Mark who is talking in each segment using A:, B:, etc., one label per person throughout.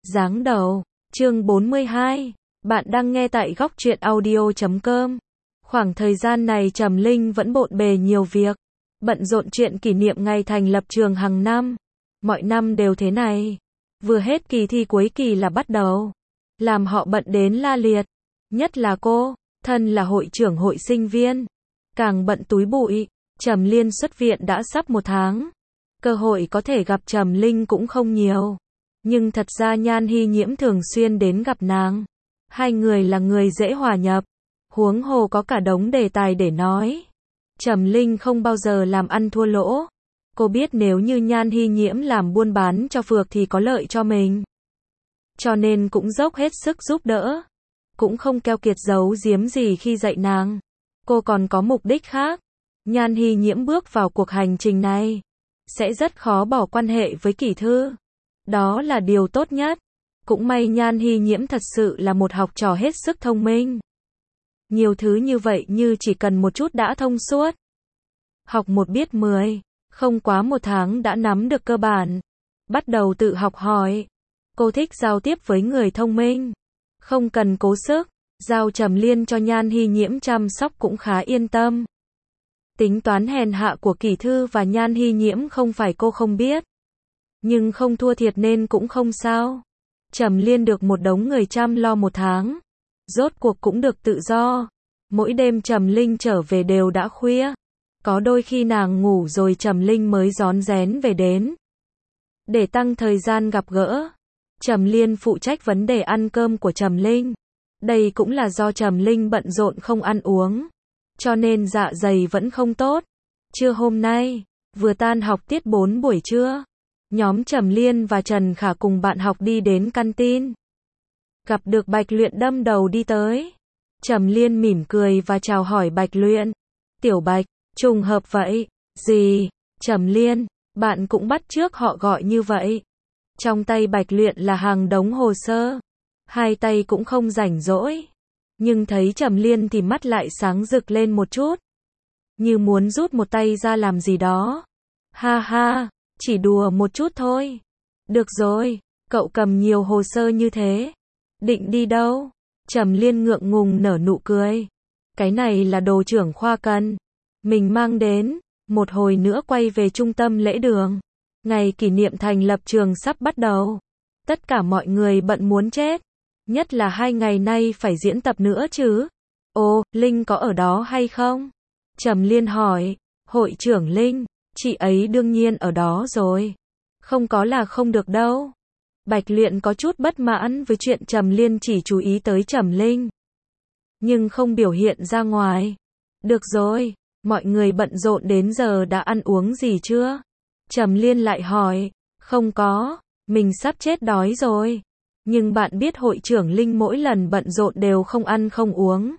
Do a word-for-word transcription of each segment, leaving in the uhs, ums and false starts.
A: Giáng đầu, chương bốn mươi hai. Bạn đang nghe tại góc truyện audio chấm com. Khoảng thời gian này Trầm Linh vẫn bộn bề nhiều việc, bận rộn chuyện kỷ niệm ngày thành lập trường hàng năm. Mọi năm đều thế này. Vừa hết kỳ thi cuối kỳ là bắt đầu, làm họ bận đến la liệt. Nhất là cô, thân là hội trưởng hội sinh viên, càng bận túi bụi. Trầm Liên xuất viện đã sắp một tháng. Cơ hội có thể gặp Trầm Linh cũng không nhiều. Nhưng thật ra Nhan Hy Nhiễm thường xuyên đến gặp nàng. Hai người là người dễ hòa nhập. Huống hồ có cả đống đề tài để nói. Trầm Linh không bao giờ làm ăn thua lỗ. Cô biết nếu như Nhan Hy Nhiễm làm buôn bán cho phược thì có lợi cho mình. Cho nên cũng dốc hết sức giúp đỡ. Cũng không keo kiệt giấu giếm gì khi dạy nàng. Cô còn có mục đích khác. Nhan Hy Nhiễm bước vào cuộc hành trình này sẽ rất khó bỏ quan hệ với Kỷ Thư. Đó là điều tốt nhất. Cũng may Nhan Hy Nhiễm thật sự là một học trò hết sức thông minh. Nhiều thứ như vậy như chỉ cần một chút đã thông suốt. Học một biết mười, không quá một tháng đã nắm được cơ bản. Bắt đầu tự học hỏi. Cô thích giao tiếp với người thông minh. Không cần cố sức, giao Trầm Liên cho Nhan Hy Nhiễm chăm sóc cũng khá yên tâm. Tính toán hèn hạ của Kỷ Thư và Nhan Hy Nhiễm không phải cô không biết. Nhưng không thua thiệt nên cũng không sao. Trầm Liên được một đống người chăm lo một tháng. Rốt cuộc cũng được tự do. Mỗi đêm Trầm Linh trở về đều đã khuya. Có đôi khi nàng ngủ rồi Trầm Linh mới rón rén về đến. Để tăng thời gian gặp gỡ, Trầm Liên phụ trách vấn đề ăn cơm của Trầm Linh. Đây cũng là do Trầm Linh bận rộn không ăn uống. Cho nên dạ dày vẫn không tốt. Trưa hôm nay, vừa tan học tiết bốn buổi trưa, nhóm Trầm Liên và Trần Khả cùng bạn học đi đến canteen. Gặp được Bạch Luyện đâm đầu đi tới. Trầm Liên mỉm cười và chào hỏi Bạch Luyện. Tiểu Bạch, trùng hợp vậy. Gì? Trầm Liên, bạn cũng bắt chước họ gọi như vậy. Trong tay Bạch Luyện là hàng đống hồ sơ. Hai tay cũng không rảnh rỗi. Nhưng thấy Trầm Liên thì mắt lại sáng rực lên một chút. Như muốn rút một tay ra làm gì đó. Ha ha, chỉ đùa một chút thôi. Được rồi, cậu cầm nhiều hồ sơ như thế. Định đi đâu? Trầm Liên ngượng ngùng nở nụ cười. Cái này là đồ trưởng khoa cần. Mình mang đến, một hồi nữa quay về trung tâm lễ đường. Ngày kỷ niệm thành lập trường sắp bắt đầu. Tất cả mọi người bận muốn chết. Nhất là hai ngày nay phải diễn tập nữa chứ. Ồ, Linh có ở đó hay không? Trầm Liên hỏi. Hội trưởng Linh, chị ấy đương nhiên ở đó rồi. Không có là không được đâu. Bạch Luyện có chút bất mãn với chuyện Trầm Liên chỉ chú ý tới Trầm Linh. Nhưng không biểu hiện ra ngoài. Được rồi, mọi người bận rộn đến giờ đã ăn uống gì chưa? Trầm Liên lại hỏi. Không có, mình sắp chết đói rồi. Nhưng bạn biết hội trưởng Linh mỗi lần bận rộn đều không ăn không uống.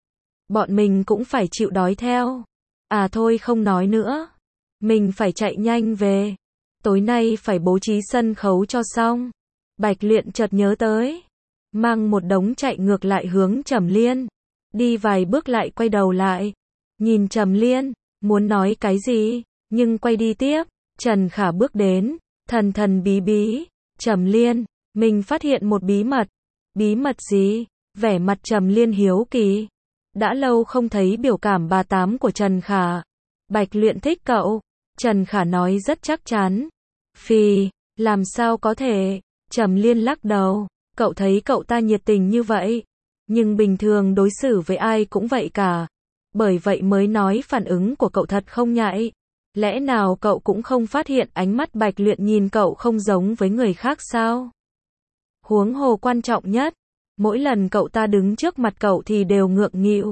A: Bọn mình cũng phải chịu đói theo. À thôi không nói nữa. Mình phải chạy nhanh về. Tối nay phải bố trí sân khấu cho xong. Bạch Luyện chợt nhớ tới. Mang một đống chạy ngược lại hướng Trầm Liên. Đi vài bước lại quay đầu lại. Nhìn Trầm Liên, muốn nói cái gì, nhưng quay đi tiếp. Trần Khả bước đến, thần thần bí bí. Trầm Liên, mình phát hiện một bí mật. Bí mật gì? Vẻ mặt Trầm Liên hiếu kỳ. Đã lâu không thấy biểu cảm bà tám của Trần Khả. Bạch Luyện thích cậu. Trần Khả nói rất chắc chắn. Phì, làm sao có thể? Trầm Liên lắc đầu. Cậu thấy cậu ta nhiệt tình như vậy. Nhưng bình thường đối xử với ai cũng vậy cả. Bởi vậy mới nói phản ứng của cậu thật không nhạy. Lẽ nào cậu cũng không phát hiện ánh mắt Bạch Luyện nhìn cậu không giống với người khác sao? Huống hồ quan trọng nhất, mỗi lần cậu ta đứng trước mặt cậu thì đều ngượng nghịu.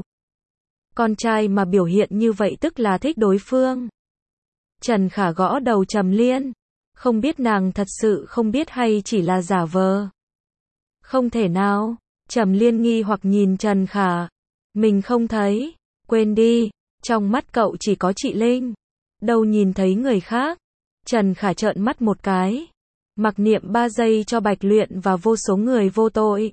A: Con trai mà biểu hiện như vậy tức là thích đối phương. Trần Khả gõ đầu Trầm Liên. Không biết nàng thật sự không biết hay chỉ là giả vờ. Không thể nào. Trầm Liên nghi hoặc nhìn Trần Khả. Mình không thấy. Quên đi. Trong mắt cậu chỉ có chị Linh. Đâu nhìn thấy người khác. Trần Khả trợn mắt một cái. Mặc niệm ba giây cho Bạch Luyện và vô số người vô tội.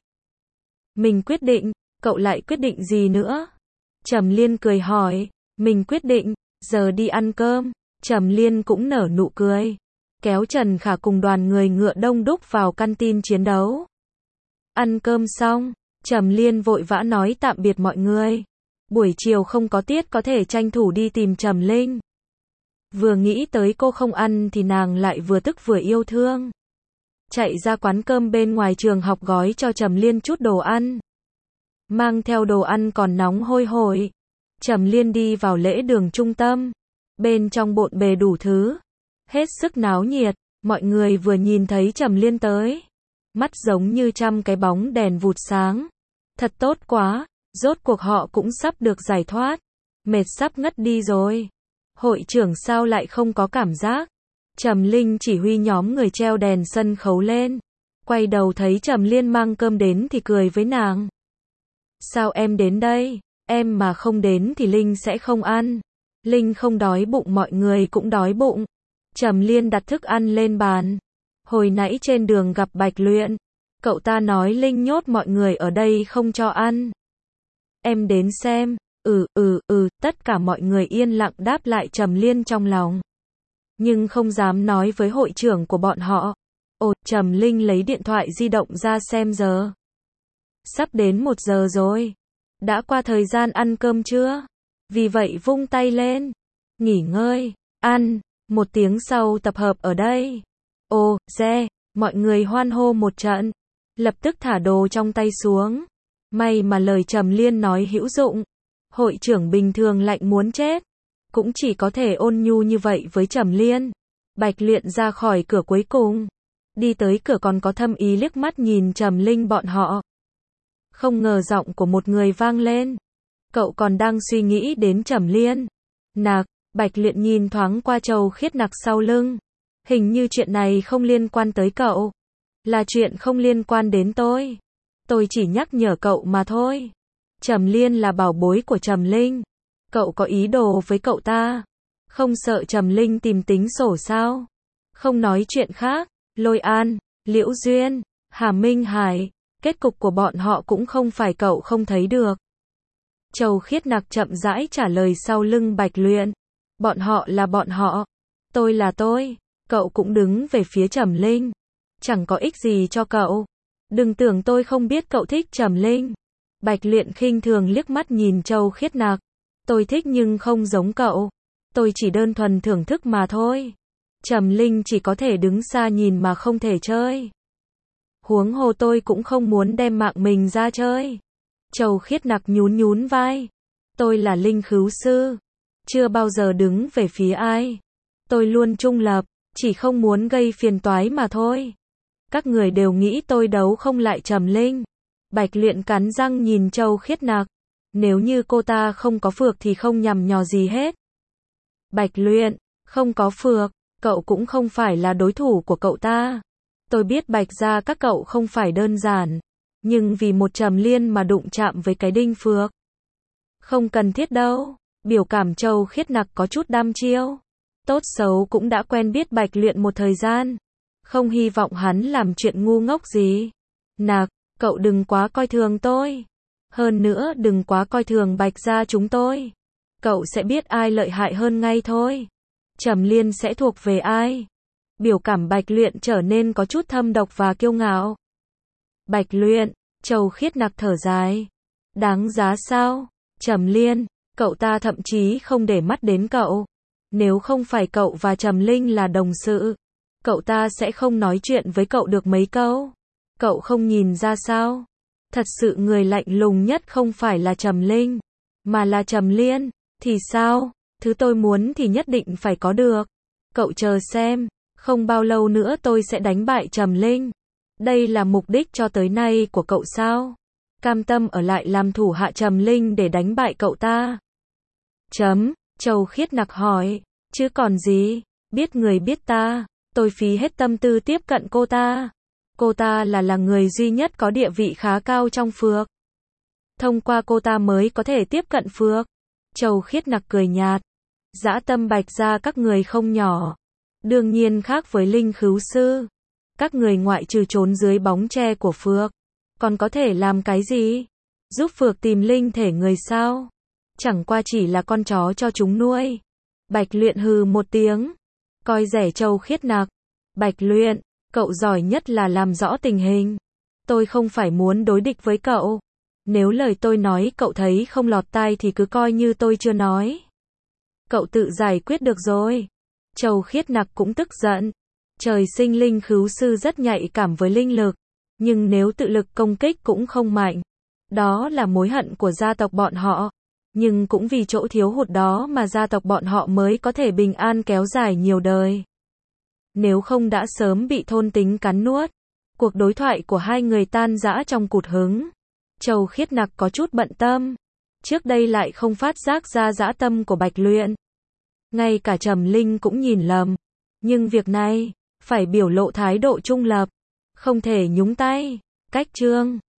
A: Mình quyết định. Cậu lại quyết định gì nữa? Trầm Liên cười hỏi. Mình quyết định. Giờ đi ăn cơm. Trầm Liên cũng nở nụ cười. kéo Trần Khả cùng đoàn người ngựa đông đúc vào căn tin chiến đấu. Ăn cơm xong, Trầm Liên vội vã nói tạm biệt mọi người. Buổi chiều không có tiết có thể tranh thủ đi tìm Trầm Linh. Vừa nghĩ tới cô không ăn thì nàng lại vừa tức vừa yêu thương. Chạy ra quán cơm bên ngoài trường học gói cho Trầm Liên chút đồ ăn. Mang theo đồ ăn còn nóng hôi hổi. Trầm Liên đi vào lễ đường trung tâm. Bên trong bộn bề đủ thứ. Hết sức náo nhiệt. Mọi người vừa nhìn thấy Trầm Liên tới. Mắt giống như trăm cái bóng đèn vụt sáng. Thật tốt quá. Rốt cuộc họ cũng sắp được giải thoát. Mệt sắp ngất đi rồi. Hội trưởng sao lại không có cảm giác? Trầm Linh chỉ huy nhóm người treo đèn sân khấu lên. Quay đầu thấy Trầm Liên mang cơm đến thì cười với nàng. Sao em đến đây? Em mà không đến thì Linh sẽ không ăn. Linh không đói bụng mọi người cũng đói bụng. Trầm Liên đặt thức ăn lên bàn. Hồi nãy trên đường gặp Bạch Luyện. Cậu ta nói Linh nhốt mọi người ở đây không cho ăn. Em đến xem. Ừ ừ ừ, tất cả mọi người yên lặng đáp lại Trầm Liên trong lòng. Nhưng không dám nói với hội trưởng của bọn họ. Ồ, Trầm Linh lấy điện thoại di động ra xem giờ. Sắp đến một giờ rồi. Đã qua thời gian ăn cơm chưa? Vì vậy vung tay lên. Nghỉ ngơi, ăn, một tiếng sau tập hợp ở đây. Ồ, re, mọi người hoan hô một trận. Lập tức thả đồ trong tay xuống. May mà lời Trầm Liên nói hữu dụng. Hội trưởng bình thường lạnh muốn chết. Cũng chỉ có thể ôn nhu như vậy với Trầm Liên. Bạch Luyện ra khỏi cửa cuối cùng. Đi tới cửa còn có thâm ý liếc mắt nhìn Trầm Linh bọn họ. Không ngờ giọng của một người vang lên. Cậu còn đang suy nghĩ đến Trầm Liên. Nạc, Bạch Luyện nhìn thoáng qua Châu Khiết Nặc sau lưng. Hình như chuyện này không liên quan tới cậu. Là chuyện không liên quan đến tôi. Tôi chỉ nhắc nhở cậu mà thôi. Trầm Liên là bảo bối của Trầm Linh. Cậu có ý đồ với cậu ta. Không sợ Trầm Linh tìm tính sổ sao? Không nói chuyện khác. Lôi An, Liễu Duyên, Hà Minh Hải. Kết cục của bọn họ cũng không phải cậu không thấy được. Châu Khiết Nặc chậm rãi trả lời sau lưng Bạch Luyện. Bọn họ là bọn họ. Tôi là tôi. Cậu cũng đứng về phía Trầm Linh. Chẳng có ích gì cho cậu. Đừng tưởng tôi không biết cậu thích Trầm Linh. Bạch Luyện khinh thường liếc mắt nhìn Châu Khiết Nặc. Tôi thích nhưng không giống cậu. Tôi chỉ đơn thuần thưởng thức mà thôi. Trầm Linh chỉ có thể đứng xa nhìn mà không thể chơi. Huống hồ tôi cũng không muốn đem mạng mình ra chơi. Châu Khiết Nặc nhún nhún vai. Tôi là linh khứu sư. Chưa bao giờ đứng về phía ai. Tôi luôn trung lập, chỉ không muốn gây phiền toái mà thôi. Các người đều nghĩ tôi đấu không lại Trầm Linh. Bạch Luyện cắn răng nhìn Châu Khiết Nặc. Nếu như cô ta không có phược thì không nhằm nhò gì hết. Bạch Luyện, không có phược, cậu cũng không phải là đối thủ của cậu ta. Tôi biết Bạch gia các cậu không phải đơn giản. Nhưng vì một Trầm Liên mà đụng chạm với cái đinh phược. Không cần thiết đâu. Biểu cảm Châu Khiết Nặc có chút đăm chiêu. Tốt xấu cũng đã quen biết Bạch Luyện một thời gian. Không hy vọng hắn làm chuyện ngu ngốc gì. Nặc, cậu đừng quá coi thường tôi. Hơn nữa đừng quá coi thường Bạch gia chúng tôi. Cậu sẽ biết ai lợi hại hơn ngay thôi. Trầm Liên sẽ thuộc về ai. Biểu cảm Bạch Luyện trở nên có chút thâm độc và kiêu ngạo. Bạch Luyện, Châu Khiết Nặc thở dài. Đáng giá sao? Trầm Liên, cậu ta thậm chí không để mắt đến cậu. Nếu không phải cậu và Trầm Linh là đồng sự, cậu ta sẽ không nói chuyện với cậu được mấy câu. Cậu không nhìn ra sao? Thật sự người lạnh lùng nhất không phải là Trầm Linh, mà là Trầm Liên. Thì sao? Thứ tôi muốn thì nhất định phải có được. Cậu chờ xem, không bao lâu nữa tôi sẽ đánh bại Trầm Linh. Đây là mục đích cho tới nay của cậu sao? Cam tâm ở lại làm thủ hạ Trầm Linh để đánh bại cậu ta? Chấm, Châu Khiết Nặc hỏi. Chứ còn gì, biết người biết ta, tôi phí hết tâm tư tiếp cận cô ta. Cô ta là là người duy nhất có địa vị khá cao trong phược. Thông qua cô ta mới có thể tiếp cận phược. Châu Khiết Nặc cười nhạt. Dã tâm Bạch gia các người không nhỏ. Đương nhiên khác với linh khứu sư. Các người ngoại trừ trốn dưới bóng tre của phược, còn có thể làm cái gì? Giúp phược tìm linh thể người sao? Chẳng qua chỉ là con chó cho chúng nuôi. Bạch Luyện hừ một tiếng. Coi rẻ Châu Khiết Nặc. Bạch Luyện, cậu giỏi nhất là làm rõ tình hình. Tôi không phải muốn đối địch với cậu. Nếu lời tôi nói cậu thấy không lọt tai thì cứ coi như tôi chưa nói. Cậu tự giải quyết được rồi. Châu Khiết Nặc cũng tức giận. Trời sinh linh khứu sư rất nhạy cảm với linh lực. Nhưng nếu tự lực công kích cũng không mạnh. Đó là mối hận của gia tộc bọn họ. Nhưng cũng vì chỗ thiếu hụt đó mà gia tộc bọn họ mới có thể bình an kéo dài nhiều đời. Nếu không đã sớm bị thôn tính cắn nuốt. Cuộc đối thoại của hai người tan rã trong cụt hứng. Châu Khiết Nặc có chút bận tâm. Trước đây lại không phát giác ra dã tâm của Bạch Luyện. Ngay cả Trầm Linh cũng nhìn lầm. Nhưng việc này, phải biểu lộ thái độ trung lập. Không thể nhúng tay. Cách chương